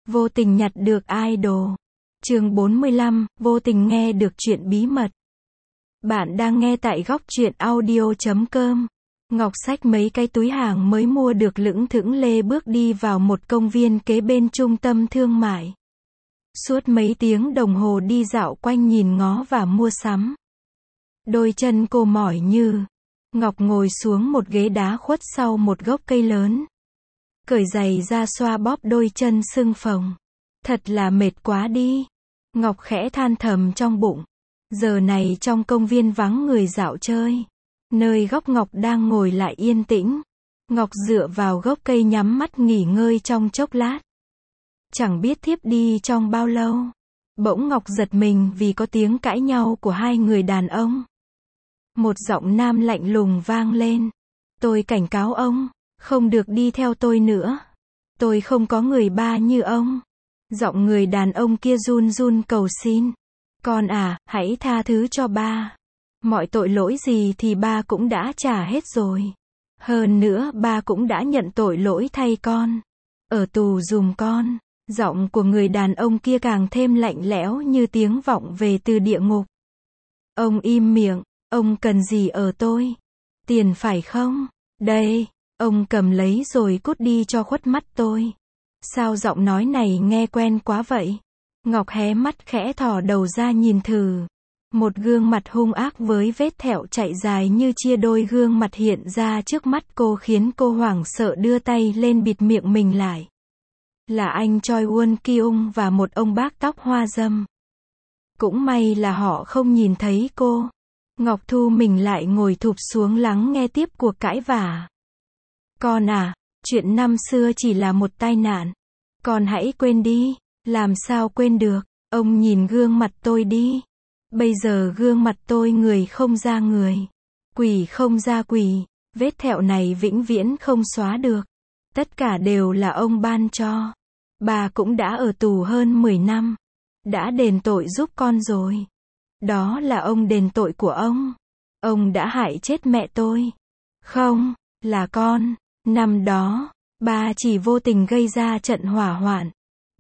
Vô tình nhặt được idol. Chương 45, vô tình nghe được chuyện bí mật. Bạn đang nghe tại góc truyện audio.com. Ngọc xách mấy cái túi hàng mới mua được lững thững lê bước đi vào một công viên kế bên trung tâm thương mại. Suốt mấy tiếng đồng hồ đi dạo quanh nhìn ngó và mua sắm. Đôi chân cô mỏi như. Ngọc ngồi xuống một ghế đá khuất sau một gốc cây lớn. Cởi giày ra xoa bóp đôi chân sưng phồng. Thật là mệt quá đi. Ngọc khẽ than thầm trong bụng. Giờ này trong công viên vắng người dạo chơi. Nơi góc Ngọc đang ngồi lại yên tĩnh. Ngọc dựa vào gốc cây nhắm mắt nghỉ ngơi trong chốc lát. Chẳng biết thiếp đi trong bao lâu. Bỗng Ngọc giật mình vì có tiếng cãi nhau của hai người đàn ông. Một giọng nam lạnh lùng vang lên. Tôi cảnh cáo ông, không được đi theo tôi nữa. Tôi không có người ba như ông. Giọng người đàn ông kia run run cầu xin. Con à, hãy tha thứ cho ba. Mọi tội lỗi gì thì ba cũng đã trả hết rồi. Hơn nữa ba cũng đã nhận tội lỗi thay con. Ở tù giùm con. Giọng của người đàn ông kia càng thêm lạnh lẽo như tiếng vọng về từ địa ngục. Ông im miệng, ông cần gì ở tôi? Tiền phải không? Đây, ông cầm lấy rồi cút đi cho khuất mắt tôi. Sao giọng nói này nghe quen quá vậy? Ngọc hé mắt khẽ thò đầu ra nhìn thử. Một gương mặt hung ác với vết thẹo chạy dài như chia đôi gương mặt hiện ra trước mắt cô khiến cô hoảng sợ đưa tay lên bịt miệng mình lại. Là anh Choi Won Kyung và một ông bác tóc hoa râm. Cũng may là họ không nhìn thấy cô. Ngọc thu mình lại ngồi thụp xuống lắng nghe tiếp cuộc cãi vã. Con à, chuyện năm xưa chỉ là một tai nạn. Con hãy quên đi. Làm sao quên được, ông nhìn gương mặt tôi đi. Bây giờ gương mặt tôi người không ra người. Quỷ không ra quỷ. Vết thẹo này vĩnh viễn không xóa được. Tất cả đều là ông ban cho. Bà cũng đã ở tù hơn 10 năm. Đã đền tội giúp con rồi. Đó là ông đền tội của ông. Ông đã hại chết mẹ tôi. Không, là con. Năm đó, bà chỉ vô tình gây ra trận hỏa hoạn.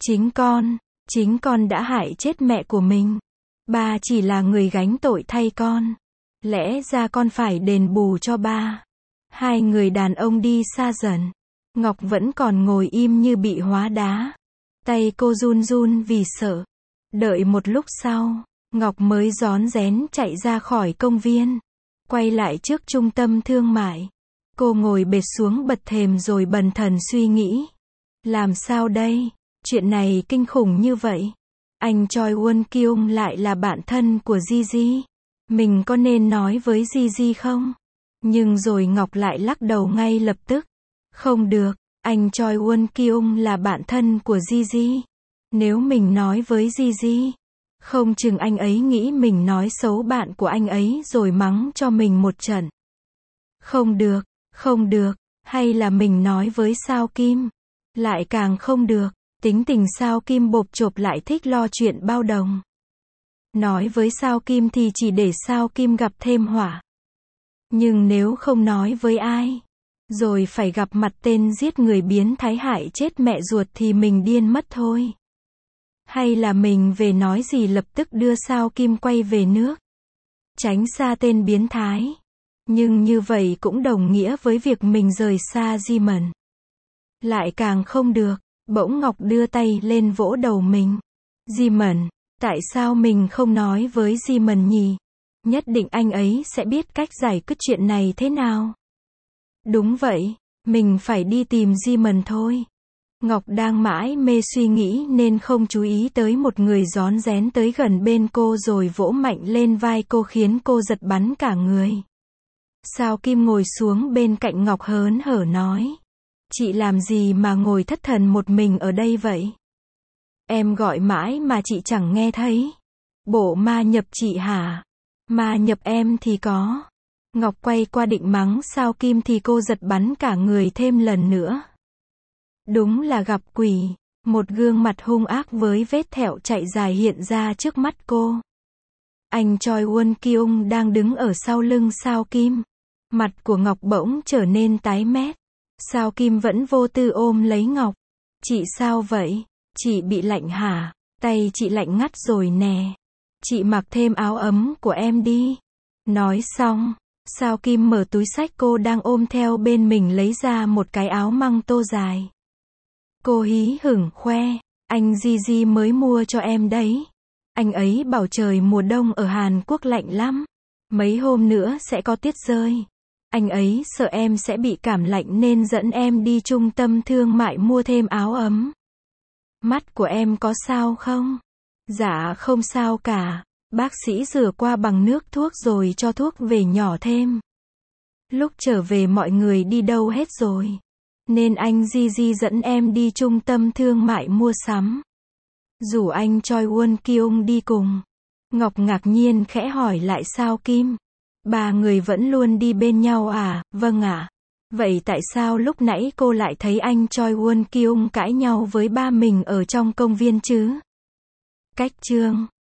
Chính con đã hại chết mẹ của mình. Ba chỉ là người gánh tội thay con. Lẽ ra con phải đền bù cho ba. Hai người đàn ông đi xa dần. Ngọc vẫn còn ngồi im như bị hóa đá. Tay cô run run vì sợ. Đợi một lúc sau, Ngọc mới rón rén chạy ra khỏi công viên. Quay lại trước trung tâm thương mại. Cô ngồi bệt xuống bậc thềm rồi bần thần suy nghĩ. Làm sao đây? Chuyện này kinh khủng như vậy. Anh Choi Won Kyung lại là bạn thân của Gigi. Mình có nên nói với Gigi không? Nhưng rồi Ngọc lại lắc đầu ngay lập tức. Không được, anh Choi Won Kyung là bạn thân của Gigi. Nếu mình nói với Gigi, không chừng anh ấy nghĩ mình nói xấu bạn của anh ấy rồi mắng cho mình một trận. Không được, hay là mình nói với Sao Kim? Lại càng không được. Tính tình Sao Kim bộp chộp lại thích lo chuyện bao đồng. Nói với Sao Kim thì chỉ để Sao Kim gặp thêm họa. Nhưng nếu không nói với ai, rồi phải gặp mặt tên giết người biến thái hại chết mẹ ruột thì mình điên mất thôi. Hay là mình về nói gì lập tức đưa Sao Kim quay về nước. Tránh xa tên biến thái. Nhưng như vậy cũng đồng nghĩa với việc mình rời xa Jimin. Lại càng không được. Bỗng Ngọc đưa tay lên vỗ đầu mình. Jimin, tại sao mình không nói với Jimin nhỉ? Nhất định anh ấy sẽ biết cách giải quyết chuyện này thế nào. Đúng vậy, mình phải đi tìm Jimin thôi. Ngọc đang mãi mê suy nghĩ nên không chú ý tới một người rón rén tới gần bên cô rồi vỗ mạnh lên vai cô khiến cô giật bắn cả người. Sao Kim ngồi xuống bên cạnh Ngọc hớn hở nói. Chị làm gì mà ngồi thất thần một mình ở đây vậy? Em gọi mãi mà chị chẳng nghe thấy. Bộ ma nhập chị hả? Ma nhập em thì có. Ngọc quay qua định mắng Sao Kim thì cô giật bắn cả người thêm lần nữa. Đúng là gặp quỷ. Một gương mặt hung ác với vết thẹo chạy dài hiện ra trước mắt cô. Anh Choi Won Kyung đang đứng ở sau lưng Sao Kim. Mặt của Ngọc bỗng trở nên tái mét. Sao Kim vẫn vô tư ôm lấy Ngọc. Chị sao vậy? Chị bị lạnh hả? Tay chị lạnh ngắt rồi nè. Chị mặc thêm áo ấm của em đi. Nói xong, Sao Kim mở túi xách cô đang ôm theo bên mình lấy ra một cái áo măng tô dài. Cô hí hửng khoe, anh Gigi mới mua cho em đấy. Anh ấy bảo trời mùa đông ở Hàn Quốc lạnh lắm. Mấy hôm nữa sẽ có tuyết rơi. Anh ấy sợ em sẽ bị cảm lạnh nên dẫn em đi trung tâm thương mại mua thêm áo ấm. Mắt của em có sao không? Dạ không sao cả. Bác sĩ rửa qua bằng nước thuốc rồi cho thuốc về nhỏ thêm. Lúc trở về mọi người đi đâu hết rồi. Nên anh Gigi dẫn em đi trung tâm thương mại mua sắm. Rủ anh Choi Won Kyung đi cùng. Ngọc ngạc nhiên khẽ hỏi lại Sao Kim. Ba người vẫn luôn đi bên nhau à? Vâng ạ. Vậy tại sao lúc nãy cô lại thấy anh Choi Won Kyung cãi nhau với ba mình ở trong công viên chứ? Cách chương